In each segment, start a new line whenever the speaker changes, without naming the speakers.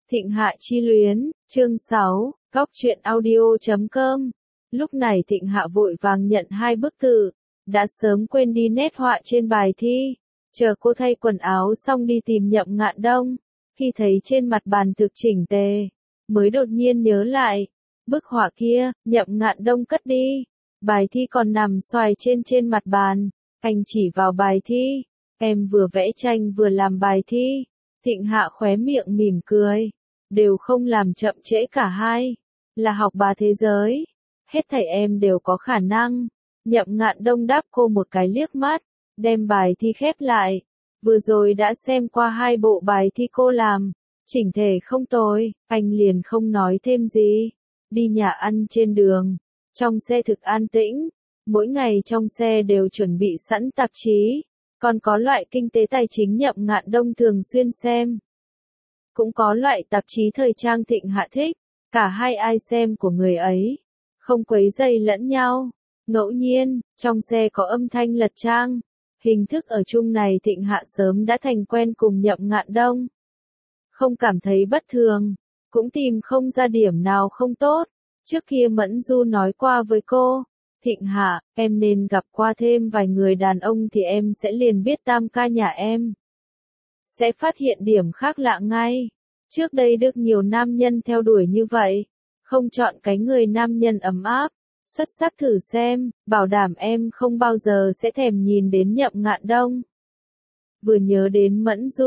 Thịnh Hạ chi luyến, chương 6, Góc truyện audio.com. Lúc này Thịnh Hạ vội vàng nhận 2 bức thư, đã sớm quên đi nét họa trên bài thi. Chờ cô thay quần áo xong đi tìm Nhậm Ngạn Đông, khi thấy trên mặt bàn thực chỉnh tề, mới đột nhiên nhớ lại, bức họa kia, Nhậm Ngạn Đông cất đi. Bài thi còn nằm xoài trên mặt bàn, anh chỉ vào bài thi, em vừa vẽ tranh vừa làm bài thi. Thịnh Hạ khóe miệng mỉm cười, đều không làm chậm trễ cả hai, là học bà thế giới, hết thảy em đều có khả năng. Nhậm Ngạn Đông đáp cô một cái liếc mắt, đem bài thi khép lại, vừa rồi đã xem qua 2 bộ bài thi cô làm, chỉnh thể không tồi, anh liền không nói thêm gì. Đi nhà ăn trên đường, trong xe thực an tĩnh, mỗi ngày trong xe đều chuẩn bị sẵn tạp chí, còn có loại kinh tế tài chính Nhậm Ngạn Đông thường xuyên xem. Cũng có loại tạp chí thời trang Thịnh Hạ thích, cả hai ai xem của người ấy, không quấy rầy lẫn nhau. Ngẫu nhiên, trong xe có âm thanh lật trang, hình thức ở chung này Thịnh Hạ sớm đã thành quen cùng Nhậm Ngạn Đông. Không cảm thấy bất thường, cũng tìm không ra điểm nào không tốt. Trước kia Mẫn Du nói qua với cô, Thịnh Hạ, em nên gặp qua thêm vài người đàn ông thì em sẽ liền biết tam ca nhà em. Sẽ phát hiện điểm khác lạ ngay. Trước đây được nhiều nam nhân theo đuổi như vậy, không chọn cái người nam nhân ấm áp, xuất sắc thử xem, bảo đảm em không bao giờ sẽ thèm nhìn đến Nhậm Ngạn Đông. Vừa nhớ đến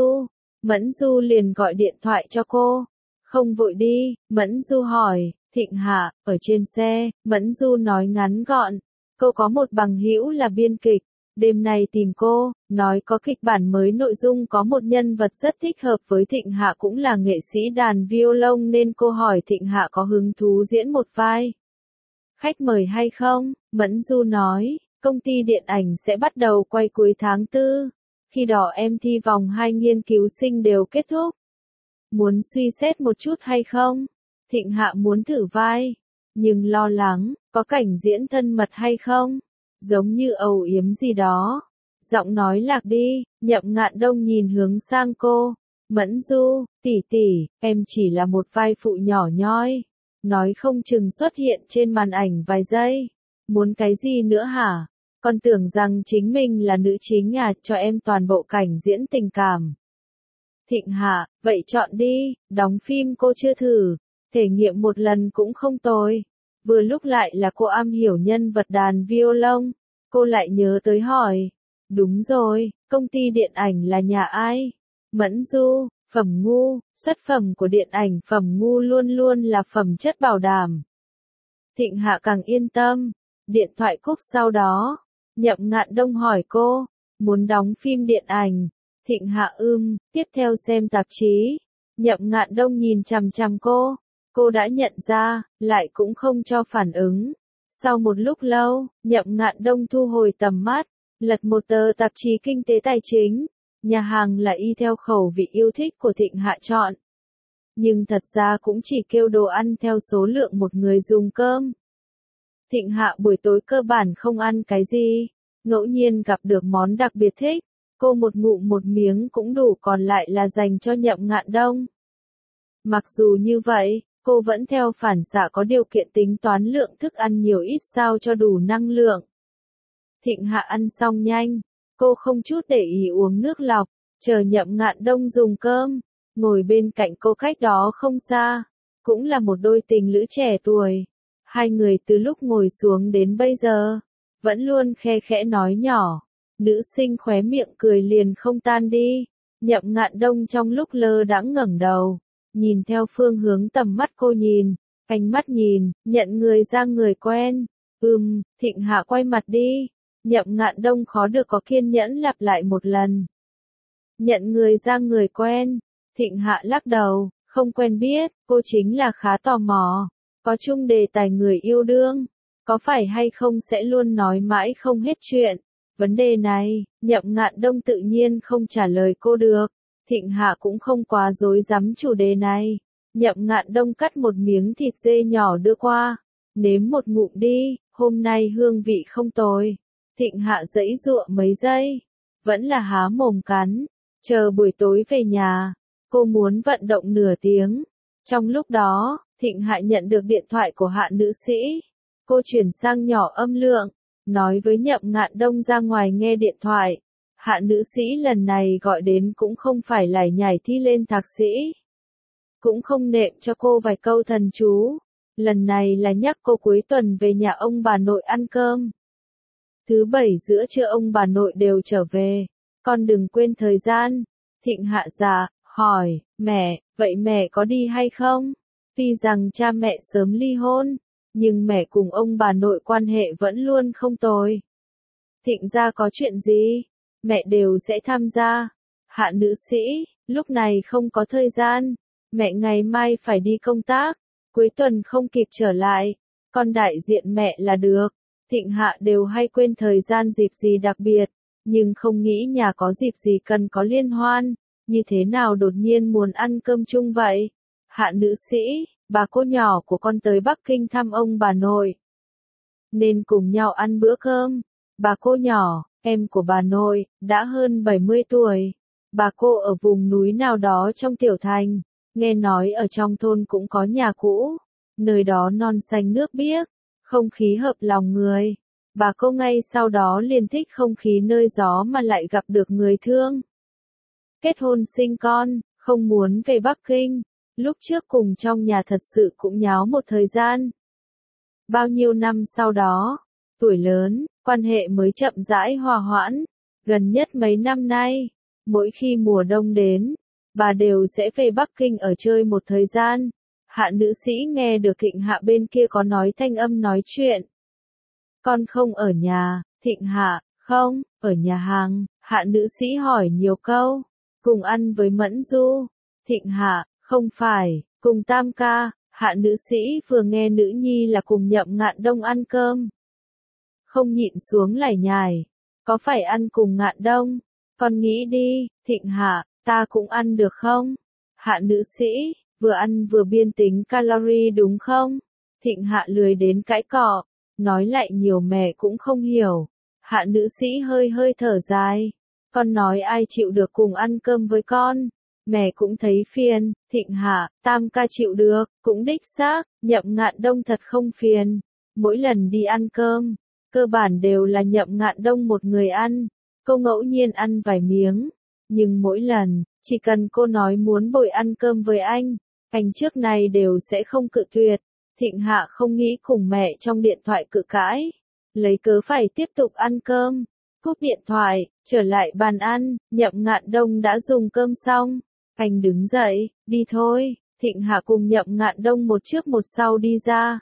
Mẫn Du liền gọi điện thoại cho cô. Không vội đi, Mẫn Du hỏi, Thịnh Hạ, ở trên xe, Mẫn Du nói ngắn gọn, cô có một bằng hữu là biên kịch, đêm nay tìm cô, nói có kịch bản mới nội dung có một nhân vật rất thích hợp với Thịnh Hạ cũng là nghệ sĩ đàn violon nên cô hỏi Thịnh Hạ có hứng thú diễn một vai. Khách mời hay không? Mẫn Du nói, công ty điện ảnh sẽ bắt đầu quay cuối tháng 4, khi đó em thi vòng 2 nghiên cứu sinh đều kết thúc. Muốn suy xét một chút hay không? Thịnh Hạ muốn thử vai, nhưng lo lắng, có cảnh diễn thân mật hay không? Giống như ầu yếm gì đó. Giọng nói lạc đi, Nhậm Ngạn Đông nhìn hướng sang cô. Mẫn Du, tỷ tỷ, em chỉ là một vai phụ nhỏ nhoi. Nói không chừng xuất hiện trên màn ảnh vài giây. Muốn cái gì nữa hả? Con tưởng rằng chính mình là nữ chính à, cho em toàn bộ cảnh diễn tình cảm. Thịnh Hạ, vậy chọn đi, đóng phim cô chưa thử, thể nghiệm một lần cũng không tồi. Vừa lúc lại là cô am hiểu nhân vật đàn violon, cô lại nhớ tới hỏi. Đúng rồi, công ty điện ảnh là nhà ai? Mẫn Du, Phẩm Ngu, xuất phẩm của điện ảnh Phẩm Ngu luôn luôn là phẩm chất bảo đảm. Thịnh Hạ càng yên tâm, điện thoại cúp sau đó, Nhậm Ngạn Đông hỏi cô, muốn đóng phim điện ảnh. Thịnh Hạ tiếp theo xem tạp chí. Nhậm Ngạn Đông nhìn chằm chằm cô đã nhận ra, lại cũng không cho phản ứng. Sau một lúc lâu, Nhậm Ngạn Đông thu hồi tầm mắt, lật một tờ tạp chí kinh tế tài chính. Nhà hàng là y theo khẩu vị yêu thích của Thịnh Hạ chọn. Nhưng thật ra cũng chỉ kêu đồ ăn theo số lượng một người dùng cơm. Thịnh Hạ buổi tối cơ bản không ăn cái gì, ngẫu nhiên gặp được món đặc biệt thích. Cô một ngụm một miếng cũng đủ còn lại là dành cho Nhậm Ngạn Đông. Mặc dù như vậy, cô vẫn theo phản xạ có điều kiện tính toán lượng thức ăn nhiều ít sao cho đủ năng lượng. Thịnh Hạ ăn xong nhanh, cô không chút để ý uống nước lọc, chờ Nhậm Ngạn Đông dùng cơm, ngồi bên cạnh cô cách đó không xa, cũng là một đôi tình lữ trẻ tuổi. Hai người từ lúc ngồi xuống đến bây giờ, vẫn luôn khe khẽ nói nhỏ. Nữ sinh khóe miệng cười liền không tan đi. Nhậm Ngạn Đông trong lúc lơ đãng ngẩng đầu, nhìn theo phương hướng tầm mắt cô nhìn, ánh mắt nhìn, nhận người ra người quen. Thịnh Hạ quay mặt đi. Nhậm Ngạn Đông khó được có kiên nhẫn lặp lại một lần. Nhận người ra người quen. Thịnh Hạ lắc đầu, không quen biết, cô chính là khá tò mò. Có chung đề tài người yêu đương, có phải hay không sẽ luôn nói mãi không hết chuyện. Vấn đề này, Nhậm Ngạn Đông tự nhiên không trả lời cô được. Thịnh Hạ cũng không quá rối rắm chủ đề này. Nhậm Ngạn Đông cắt một miếng thịt dê nhỏ đưa qua. Nếm một ngụm đi, hôm nay hương vị không tồi. Thịnh Hạ giãy giụa mấy giây, vẫn là há mồm cắn. Chờ buổi tối về nhà, cô muốn vận động nửa tiếng, Trong lúc đó, Thịnh Hạ nhận được điện thoại của Hạ nữ sĩ. Cô chuyển sang nhỏ âm lượng, nói với Nhậm Ngạn Đông ra ngoài nghe điện thoại. Hạ nữ sĩ lần này gọi đến cũng không phải lải nhải thi lên thạc sĩ. Cũng không nệm cho cô vài câu thần chú. Lần này là nhắc cô cuối tuần về nhà ông bà nội ăn cơm. Thứ bảy giữa trưa ông bà nội đều trở về. Con đừng quên thời gian. Thịnh Hạ dạ, hỏi, mẹ, vậy mẹ có đi hay không? Tuy rằng cha mẹ sớm ly hôn, nhưng mẹ cùng ông bà nội quan hệ vẫn luôn không tồi. Thịnh gia có chuyện gì? Mẹ đều sẽ tham gia. Hạ nữ sĩ, lúc này không có thời gian. Mẹ ngày mai phải đi công tác. Cuối tuần không kịp trở lại. Con đại diện mẹ là được. Thịnh Hạ đều hay quên thời gian dịp gì đặc biệt. Nhưng không nghĩ nhà có dịp gì cần có liên hoan. Như thế nào đột nhiên muốn ăn cơm chung vậy? Hạ nữ sĩ, bà cô nhỏ của con tới Bắc Kinh thăm ông bà nội. Nên cùng nhau ăn bữa cơm. Bà cô nhỏ, em của bà nội, đã hơn 70 tuổi. Bà cô ở vùng núi nào đó trong tiểu thành. Nghe nói ở trong thôn cũng có nhà cũ. Nơi đó non xanh nước biếc. Không khí hợp lòng người. Bà cô ngay sau đó liền thích không khí nơi gió mà lại gặp được người thương. Kết hôn sinh con, không muốn về Bắc Kinh. Lúc trước cùng trong nhà thật sự cũng nháo một thời gian. Bao nhiêu năm sau đó, tuổi lớn, quan hệ mới chậm rãi hòa hoãn. Gần nhất mấy năm nay, mỗi khi mùa đông đến, bà đều sẽ về Bắc Kinh ở chơi một thời gian. Hạ nữ sĩ nghe được Thịnh Hạ bên kia có nói thanh âm nói chuyện. Con không ở nhà, Thịnh Hạ, không, ở nhà hàng. Hạ nữ sĩ hỏi nhiều câu. Cùng ăn với Mẫn Du. Thịnh Hạ, không phải, cùng Tam ca. Hạ nữ sĩ vừa nghe nữ nhi là cùng Nhậm Ngạn Đông ăn cơm. Không nhịn xuống lải nhải. Có phải ăn cùng Ngạn Đông? Con nghĩ đi, Thịnh Hạ, ta cũng ăn được không? Hạ nữ sĩ, vừa ăn vừa biên tính calorie đúng không? Thịnh Hạ lười đến cãi cọ. Nói lại nhiều mẹ cũng không hiểu. Hạ nữ sĩ hơi hơi thở dài. Con nói ai chịu được cùng ăn cơm với con. Mẹ cũng thấy phiền. Thịnh Hạ, Tam ca chịu được, cũng đích xác. Nhậm Ngạn Đông thật không phiền. Mỗi lần đi ăn cơm, cơ bản đều là Nhậm Ngạn Đông một người ăn. Cô ngẫu nhiên ăn vài miếng. Nhưng mỗi lần, chỉ cần cô nói muốn bồi ăn cơm với anh trước này đều sẽ không cự tuyệt. Thịnh Hạ không nghĩ cùng mẹ trong điện thoại cự cãi. Lấy cớ phải tiếp tục ăn cơm. Cúp điện thoại, trở lại bàn ăn, Nhậm Ngạn Đông đã dùng cơm xong. Anh đứng dậy, đi thôi. Thịnh Hạ cùng Nhậm Ngạn Đông một trước một sau đi ra.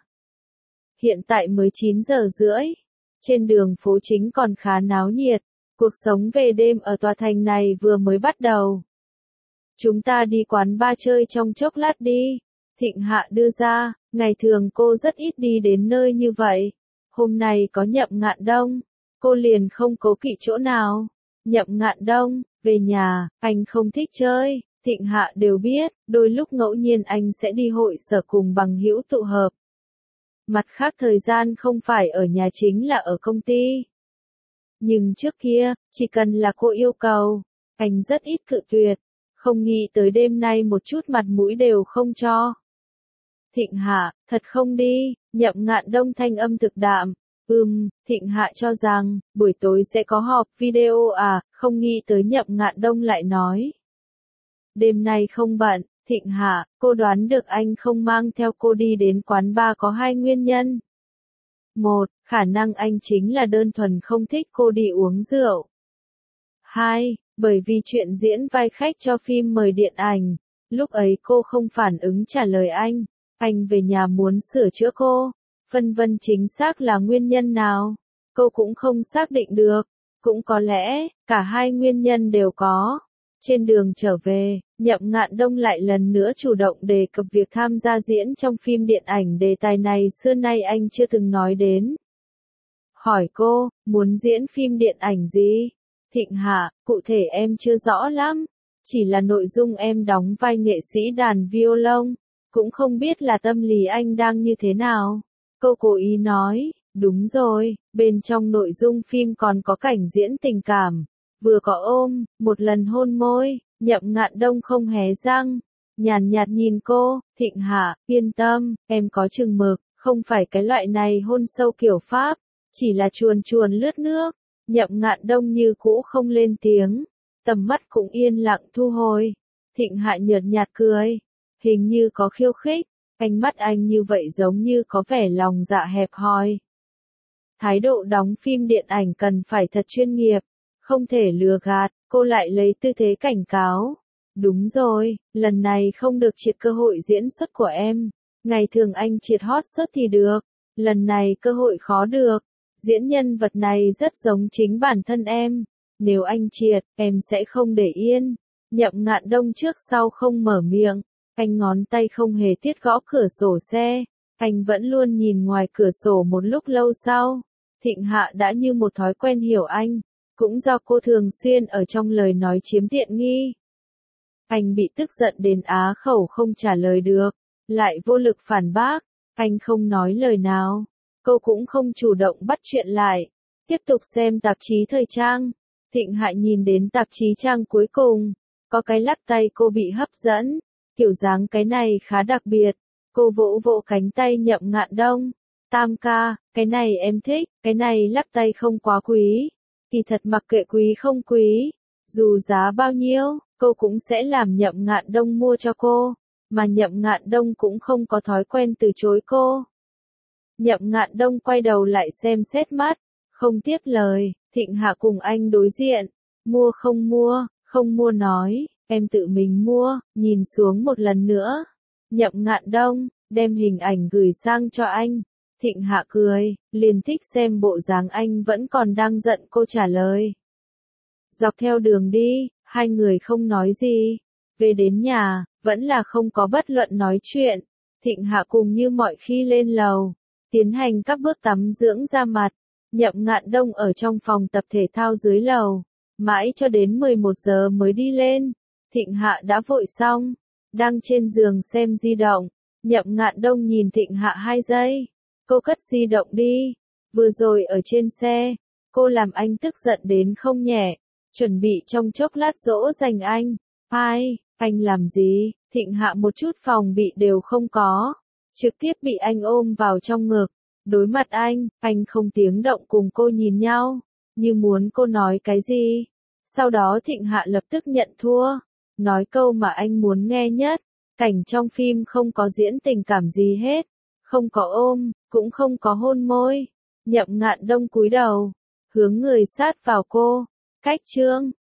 Hiện tại mới 9 giờ rưỡi. Trên đường phố chính còn khá náo nhiệt. Cuộc sống về đêm ở tòa thành này vừa mới bắt đầu. Chúng ta đi quán bar chơi trong chốc lát đi. Thịnh Hạ đưa ra, ngày thường cô rất ít đi đến nơi như vậy. Hôm nay có Nhậm Ngạn Đông, cô liền không cố kỵ chỗ nào. Nhậm Ngạn Đông, về nhà, anh không thích chơi. Thịnh Hạ đều biết, đôi lúc ngẫu nhiên anh sẽ đi hội sở cùng bằng hữu tụ hợp. Mặt khác thời gian không phải ở nhà chính là ở công ty. Nhưng trước kia, chỉ cần là cô yêu cầu, anh rất ít cự tuyệt. Không nghĩ tới đêm nay một chút mặt mũi đều không cho. Thịnh Hạ, thật không đi. Nhậm Ngạn Đông thanh âm thực đạm. Thịnh Hạ cho rằng, buổi tối sẽ có họp video à, không nghĩ tới Nhậm Ngạn Đông lại nói. Đêm nay không bận. Thịnh Hạ, cô đoán được anh không mang theo cô đi đến quán bar có hai nguyên nhân. Một, khả năng anh chính là đơn thuần không thích cô đi uống rượu. Hai, bởi vì chuyện diễn vai khách cho phim mời điện ảnh. Lúc ấy cô không phản ứng trả lời anh về nhà muốn sửa chữa cô. Phân vân chính xác là nguyên nhân nào? Cô cũng không xác định được. Cũng có lẽ, cả hai nguyên nhân đều có. Trên đường trở về, Nhậm Ngạn Đông lại lần nữa chủ động đề cập việc tham gia diễn trong phim điện ảnh, đề tài này xưa nay anh chưa từng nói đến. Hỏi cô, muốn diễn phim điện ảnh gì? Thịnh Hạ, cụ thể em chưa rõ lắm. Chỉ là nội dung em đóng vai nghệ sĩ đàn violon. Cũng không biết là tâm lý anh đang như thế nào. Cô cố ý nói, đúng rồi, bên trong nội dung phim còn có cảnh diễn tình cảm. Vừa có ôm, một lần hôn môi. Nhậm Ngạn Đông không hé răng. nhàn nhạt nhìn cô, Thịnh Hạ, yên tâm, em có chừng mực, không phải cái loại này hôn sâu kiểu Pháp, chỉ là chuồn chuồn lướt nước. Nhậm Ngạn Đông như cũ không lên tiếng, tầm mắt cũng yên lặng thu hồi. Thịnh Hạ nhợt nhạt cười, hình như có khiêu khích, ánh mắt anh như vậy giống như có vẻ lòng dạ hẹp hòi. Thái độ đóng phim điện ảnh cần phải thật chuyên nghiệp, không thể lừa gạt, cô lại lấy tư thế cảnh cáo. Đúng rồi, lần này không được triệt cơ hội diễn xuất của em. Ngày thường anh triệt hot search thì được, lần này cơ hội khó được. Diễn nhân vật này rất giống chính bản thân em. Nếu anh triệt, em sẽ không để yên. Nhậm Ngạn Đông trước sau không mở miệng. Anh ngón tay không hề tiết gõ cửa sổ xe. Anh vẫn luôn nhìn ngoài cửa sổ một lúc lâu sau. Thịnh Hạ đã như một thói quen hiểu anh. Cũng do cô thường xuyên ở trong lời nói chiếm tiện nghi. Anh bị tức giận đến á khẩu không trả lời được. Lại vô lực phản bác. Anh không nói lời nào. Cô cũng không chủ động bắt chuyện lại. Tiếp tục xem tạp chí thời trang. Thịnh Hạ nhìn đến tạp chí trang cuối cùng. Có cái lắc tay cô bị hấp dẫn. Kiểu dáng cái này khá đặc biệt. Cô vỗ vỗ cánh tay Nhậm Ngạn Đông. Tam ca, cái này em thích, cái này lắc tay không quá quý. Kỳ thật mặc kệ quý không quý. Dù giá bao nhiêu, cô cũng sẽ làm Nhậm Ngạn Đông mua cho cô. Mà Nhậm Ngạn Đông cũng không có thói quen từ chối cô. Nhậm Ngạn Đông quay đầu lại xem xét mắt, không tiếp lời. Thịnh Hạ cùng anh đối diện. Mua, không mua nói, em tự mình mua, nhìn xuống một lần nữa. Nhậm Ngạn Đông, đem hình ảnh gửi sang cho anh. Thịnh Hạ cười, liền thích xem bộ dáng anh vẫn còn đang giận cô trả lời. Dọc theo đường đi, hai người không nói gì. Về đến nhà, vẫn là không có bất luận nói chuyện. Thịnh Hạ cùng như mọi khi lên lầu, tiến hành các bước tắm dưỡng da mặt. Nhậm Ngạn Đông ở trong phòng tập thể thao dưới lầu, mãi cho đến 11 giờ mới đi lên. Thịnh Hạ đã vội xong, đang trên giường xem di động. Nhậm Ngạn Đông nhìn Thịnh Hạ 2 giây. Cô cất di động đi. Vừa rồi ở trên xe, cô làm anh tức giận đến không nhẹ. Chuẩn bị trong chốc lát dỗ dành anh. Ai, anh làm gì? Thịnh Hạ một chút phòng bị đều không có. Trực tiếp bị anh ôm vào trong ngực. Đối mặt anh không tiếng động cùng cô nhìn nhau. Như muốn cô nói cái gì. Sau đó Thịnh Hạ lập tức nhận thua. Nói câu mà anh muốn nghe nhất. Cảnh trong phim không có diễn tình cảm gì hết. Không có ôm, cũng không có hôn môi. Nhậm Ngạn Đông cúi đầu, hướng người sát vào cô. Cách chương